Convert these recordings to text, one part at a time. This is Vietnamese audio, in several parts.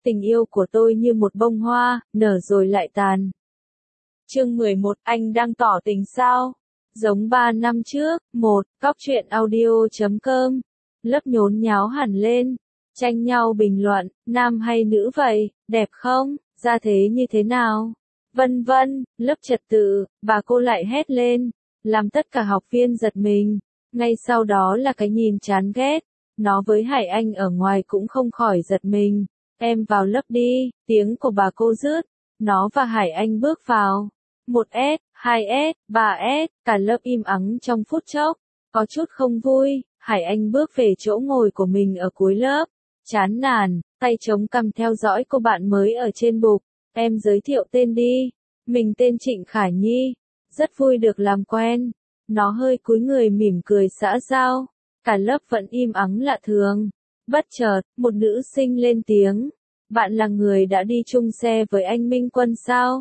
tình yêu của tôi như một bông hoa, nở rồi lại tàn. Chương 11, anh đang tỏ tình sao? Giống 3 năm trước, Góc truyện audio.com. Lớp nhốn nháo hẳn lên, tranh nhau bình luận, nam hay nữ vậy, đẹp không, ra thế như thế nào? Vân vân, lớp trật tự, bà cô lại hét lên, làm tất cả học viên giật mình. Ngay sau đó là cái nhìn chán ghét, nó với Hải Anh ở ngoài cũng không khỏi giật mình. Em vào lớp đi, tiếng của bà cô rứt, nó và Hải Anh bước vào. 1S, 2S, 3S, cả lớp im ắng trong phút chốc, có chút không vui. Hải Anh bước về chỗ ngồi của mình ở cuối lớp, chán nản, tay chống cằm theo dõi cô bạn mới ở trên bục. Em giới thiệu tên đi, mình tên Trịnh Khả Nhi, rất vui được làm quen. Nó hơi cúi người mỉm cười xã giao, cả lớp vẫn im ắng lạ thường. Bất chợt, một nữ sinh lên tiếng, bạn là người đã đi chung xe với anh Minh Quân sao?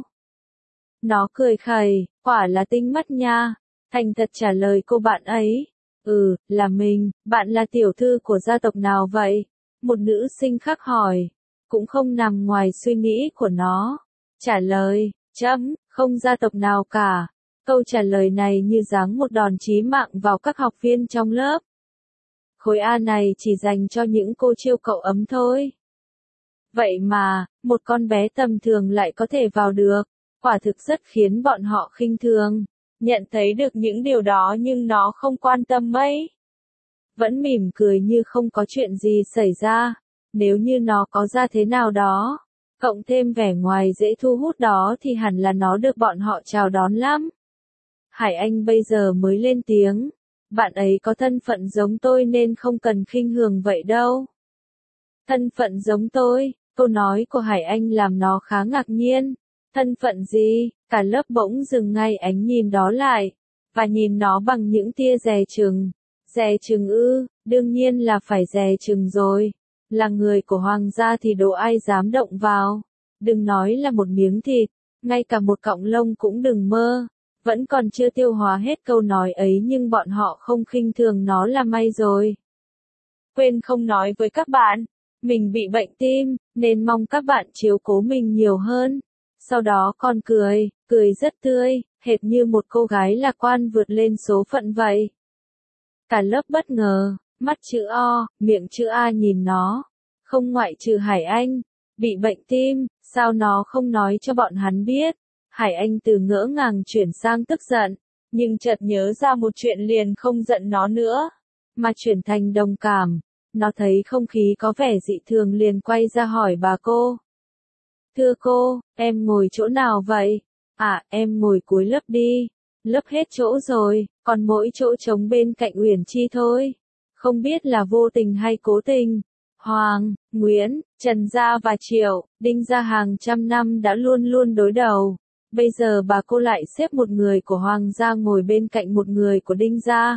Nó cười khẩy, quả là tinh mắt nha, thành thật trả lời cô bạn ấy. Là mình, bạn là tiểu thư của gia tộc nào vậy? Một nữ sinh khác hỏi, cũng không nằm ngoài suy nghĩ của nó. Trả lời, không gia tộc nào cả. Câu trả lời này như giáng một đòn chí mạng vào các học viên trong lớp. Khối A này chỉ dành cho những cô chiêu cậu ấm thôi. Vậy mà, một con bé tầm thường lại có thể vào được, quả thực rất khiến bọn họ khinh thường. Nhận thấy được những điều đó nhưng nó không quan tâm mấy. Vẫn mỉm cười như không có chuyện gì xảy ra. Nếu như nó có ra thế nào đó, cộng thêm vẻ ngoài dễ thu hút đó thì hẳn là nó được bọn họ chào đón lắm. Hải Anh bây giờ mới lên tiếng. Bạn ấy có thân phận giống tôi nên không cần khinh thường vậy đâu. Thân phận giống tôi, câu nói của Hải Anh làm nó khá ngạc nhiên. Thân phận gì? Cả lớp bỗng dừng ngay ánh nhìn đó lại, và nhìn nó bằng những tia dè chừng. Dè chừng ư, đương nhiên là phải dè chừng rồi. Là người của hoàng gia thì đâu ai dám động vào. Đừng nói là một miếng thịt, ngay cả một cọng lông cũng đừng mơ. Vẫn còn chưa tiêu hóa hết câu nói ấy nhưng bọn họ không khinh thường nó là may rồi. Quên không nói với các bạn, mình bị bệnh tim, nên mong các bạn chiếu cố mình nhiều hơn. Sau đó còn cười rất tươi, hệt như một cô gái lạc quan vượt lên số phận vậy. Cả lớp bất ngờ, mắt chữ O, miệng chữ A nhìn nó. Không ngoại trừ Hải Anh, bị bệnh tim, sao nó không nói cho bọn hắn biết. Hải Anh từ ngỡ ngàng chuyển sang tức giận, nhưng chợt nhớ ra một chuyện liền không giận nó nữa, mà chuyển thành đồng cảm. Nó thấy không khí có vẻ dị thường liền quay ra hỏi bà cô. Thưa cô, em ngồi chỗ nào vậy? Em ngồi cuối lớp đi. Lớp hết chỗ rồi, còn mỗi chỗ trống bên cạnh Uyển Chi thôi. Không biết là vô tình hay cố tình. Hoàng, Nguyễn, Trần Gia và Triệu, Đinh Gia hàng trăm năm đã luôn luôn đối đầu. Bây giờ bà cô lại xếp một người của Hoàng gia ngồi bên cạnh một người của Đinh Gia.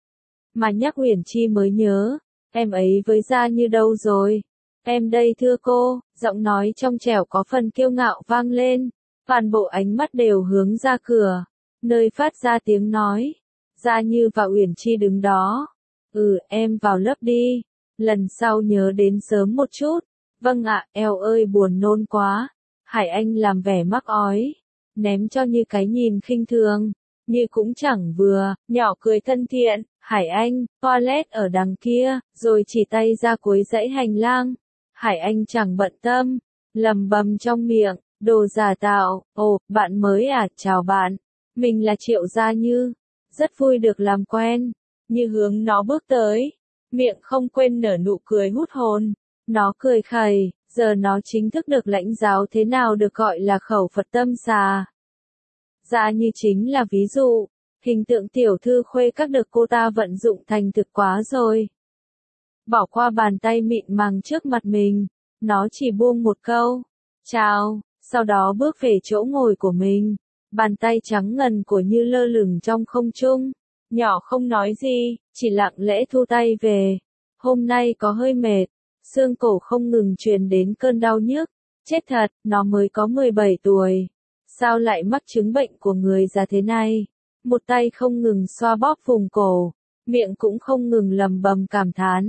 Mà nhắc Uyển Chi mới nhớ, em ấy với Gia Như đâu rồi? Em đây thưa cô, giọng nói trong trẻo có phần kiêu ngạo vang lên. Toàn bộ ánh mắt đều hướng ra cửa, nơi phát ra tiếng nói. Gia Như và Uyển Chi đứng đó. Em vào lớp đi. Lần sau nhớ đến sớm một chút. Vâng ạ, eo ơi buồn nôn quá. Hải Anh làm vẻ mắc ói, ném cho Như cái nhìn khinh thường. Như cũng chẳng vừa, nhỏ cười thân thiện. Hải Anh, toilet ở đằng kia, rồi chỉ tay ra cuối dãy hành lang. Hải Anh chẳng bận tâm, lầm bầm trong miệng, đồ giả tạo. Bạn mới à, chào bạn, mình là Triệu Gia Như, rất vui được làm quen. Như hướng nó bước tới, miệng không quên nở nụ cười hút hồn. Nó cười khẩy, giờ nó chính thức được lãnh giáo thế nào được gọi là khẩu Phật tâm xà. Gia Như chính là ví dụ, hình tượng tiểu thư khuê các được cô ta vận dụng thành thực quá rồi. Bỏ qua bàn tay mịn màng trước mặt mình, nó chỉ buông một câu, chào, sau đó bước về chỗ ngồi của mình. Bàn tay trắng ngần của Như lơ lửng trong không trung. Nhỏ không nói gì, chỉ lặng lẽ thu tay về. Hôm nay có hơi mệt, xương cổ không ngừng truyền đến cơn đau nhức. Chết thật, nó mới có 17 tuổi. Sao lại mắc chứng bệnh của người già thế này? Một tay không ngừng xoa bóp vùng cổ, miệng cũng không ngừng lầm bầm cảm thán.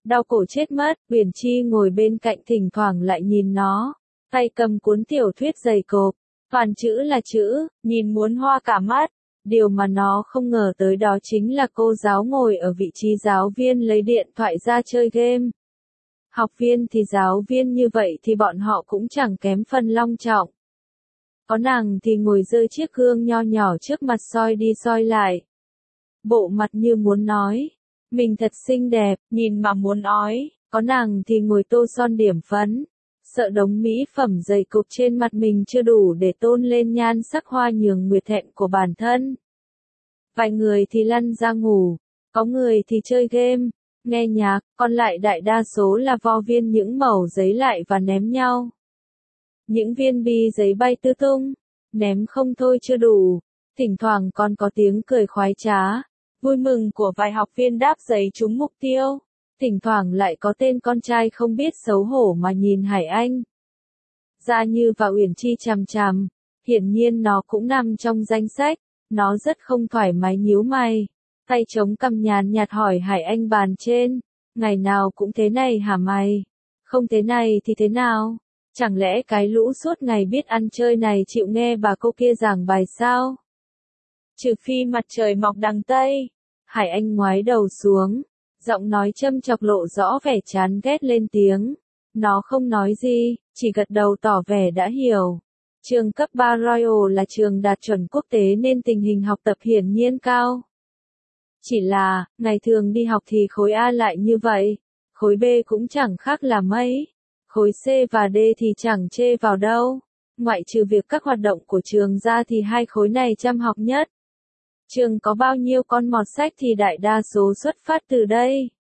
đau cổ chết mất. Uyển Chi ngồi bên cạnh thỉnh thoảng lại nhìn nó, tay cầm cuốn tiểu thuyết dày cộp, toàn chữ là chữ, nhìn muốn hoa cả mắt. Điều mà nó không ngờ tới đó chính là cô giáo ngồi ở vị trí giáo viên lấy điện thoại ra chơi game. Học viên thì giáo viên như vậy thì bọn họ cũng chẳng kém phần long trọng. Có nàng thì ngồi giơ chiếc gương nho nhỏ trước mặt soi đi soi lại. Bộ mặt như muốn nói, mình thật xinh đẹp, nhìn mà muốn ói. Có nàng thì ngồi tô son điểm phấn, sợ đống mỹ phẩm dày cộp trên mặt mình chưa đủ để tôn lên nhan sắc hoa nhường nguyệt thẹn của bản thân. Vài người thì lăn ra ngủ, có người thì chơi game, nghe nhạc, còn lại đại đa số là vo viên những mẩu giấy lại và ném nhau. Những viên bi giấy bay tứ tung, ném không thôi chưa đủ, thỉnh thoảng còn có tiếng cười khoái trá, vui mừng của vài học viên đáp giấy trúng mục tiêu. Thỉnh thoảng lại có tên con trai không biết xấu hổ mà nhìn Hải Anh, Gia Như và Uyển Chi chằm chằm, hiển nhiên nó cũng nằm trong danh sách. Nó rất không thoải mái nhíu mày, tay chống cằm nhàn nhạt hỏi Hải Anh bàn trên, ngày nào cũng thế này hả mày? Không thế này thì thế nào? Chẳng lẽ cái lũ suốt ngày biết ăn chơi này chịu nghe bà cô kia giảng bài sao? Trừ phi mặt trời mọc đằng Tây. Hải Anh ngoái đầu xuống, giọng nói châm chọc lộ rõ vẻ chán ghét lên tiếng. Nó không nói gì, chỉ gật đầu tỏ vẻ đã hiểu. Trường cấp 3 Royal là trường đạt chuẩn quốc tế nên tình hình học tập hiển nhiên cao. Chỉ là, ngày thường đi học thì khối A lại như vậy, khối B cũng chẳng khác là mấy, khối C và D thì chẳng chê vào đâu. Ngoại trừ việc các hoạt động của trường ra thì hai khối này chăm học nhất. Trường có bao nhiêu con mọt sách thì đại đa số xuất phát từ đây.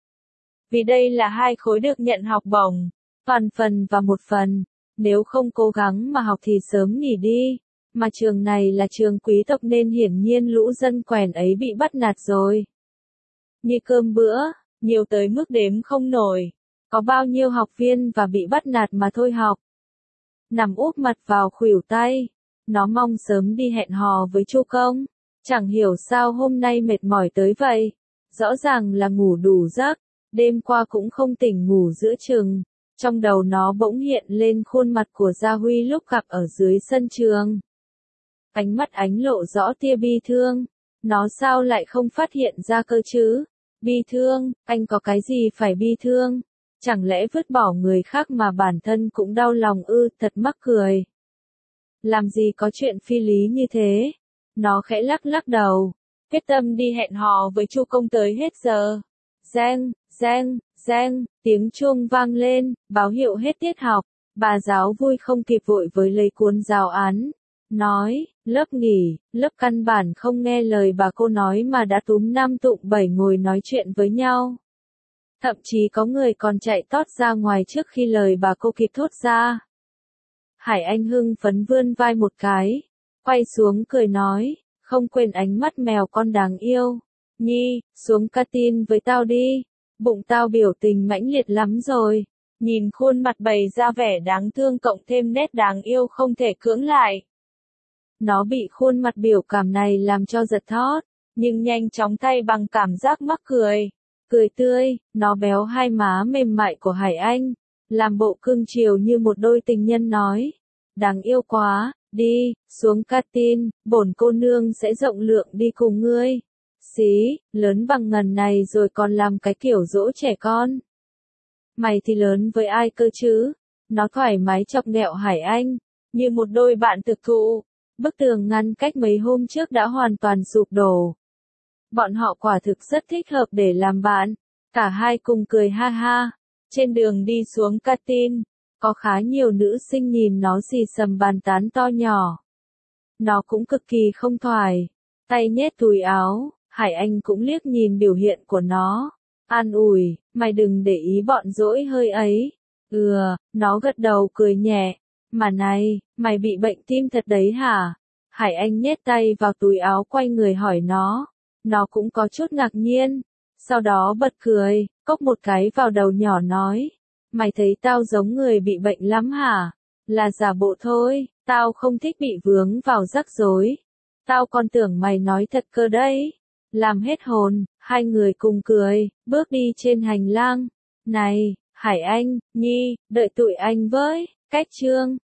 Vì đây là hai khối được nhận học bổng, toàn phần và một phần. Nếu không cố gắng mà học thì sớm nghỉ đi, mà trường này là trường quý tộc nên hiển nhiên lũ dân quèn ấy bị bắt nạt rồi. Như cơm bữa, nhiều tới mức đếm không nổi, có bao nhiêu học viên và bị bắt nạt mà thôi học. Nằm úp mặt vào khuỷu tay, nó mong sớm đi hẹn hò với Chu Công, chẳng hiểu sao hôm nay mệt mỏi tới vậy, rõ ràng là ngủ đủ giấc, đêm qua cũng không tỉnh ngủ giữa chừng. Trong đầu nó bỗng hiện lên khuôn mặt của Gia Huy lúc gặp ở dưới sân trường. Ánh mắt ánh lộ rõ tia bi thương. Nó sao lại không phát hiện ra cơ chứ? Bi thương, anh có cái gì phải bi thương? Chẳng lẽ vứt bỏ người khác mà bản thân cũng đau lòng ư? Thật mắc cười. Làm gì có chuyện phi lý như thế? Nó khẽ lắc lắc đầu. Quyết tâm đi hẹn hò với Chu Công tới hết giờ. Reng, reng, reng, tiếng chuông vang lên, báo hiệu hết tiết học. Bà giáo vui không kịp vội với lấy cuốn giáo án. Nói, lớp nghỉ, lớp căn bản không nghe lời bà cô nói mà đã túm 5 tụm 7 ngồi nói chuyện với nhau. Thậm chí có người còn chạy tót ra ngoài trước khi lời bà cô kịp thốt ra. Hải Anh hưng phấn vươn vai một cái, quay xuống cười nói, không quên ánh mắt mèo con đáng yêu. Nhi, xuống canteen với tao đi. Bụng tao biểu tình mãnh liệt lắm rồi. Nhìn khuôn mặt bày ra vẻ đáng thương cộng thêm nét đáng yêu không thể cưỡng lại. Nó bị khuôn mặt biểu cảm này làm cho giật thót, nhưng nhanh chóng thay bằng cảm giác mắc cười. Cười tươi, nó béo hai má mềm mại của Hải Anh, làm bộ cưng chiều như một đôi tình nhân nói. Đáng yêu quá, đi, xuống canteen, bổn cô nương sẽ rộng lượng đi cùng ngươi. Xí, lớn bằng ngần này rồi còn làm cái kiểu dỗ trẻ con. Mày thì lớn với ai cơ chứ? Nó thoải mái chọc ghẹo Hải Anh, như một đôi bạn thực thụ. Bức tường ngăn cách mấy hôm trước đã hoàn toàn sụp đổ. Bọn họ quả thực rất thích hợp để làm bạn. Cả hai cùng cười ha ha. Trên đường đi xuống canteen, có khá nhiều nữ sinh nhìn nó xì xầm bàn tán to nhỏ. Nó cũng cực kỳ không thoải. Tay nhét túi áo, Hải Anh cũng liếc nhìn biểu hiện của nó. An ủi, mày đừng để ý bọn dỗi hơi ấy. Nó gật đầu cười nhẹ. Mà này, mày bị bệnh tim thật đấy hả? Hải Anh nhét tay vào túi áo quay người hỏi nó. Nó cũng có chút ngạc nhiên. Sau đó bật cười, cốc một cái vào đầu nhỏ nói. Mày thấy tao giống người bị bệnh lắm hả? Là giả bộ thôi, tao không thích bị vướng vào rắc rối. Tao còn tưởng mày nói thật cơ đấy. Làm hết hồn, hai người cùng cười, bước đi trên hành lang. Này, Hải Anh, Nhi, đợi tụi anh với, cách chương.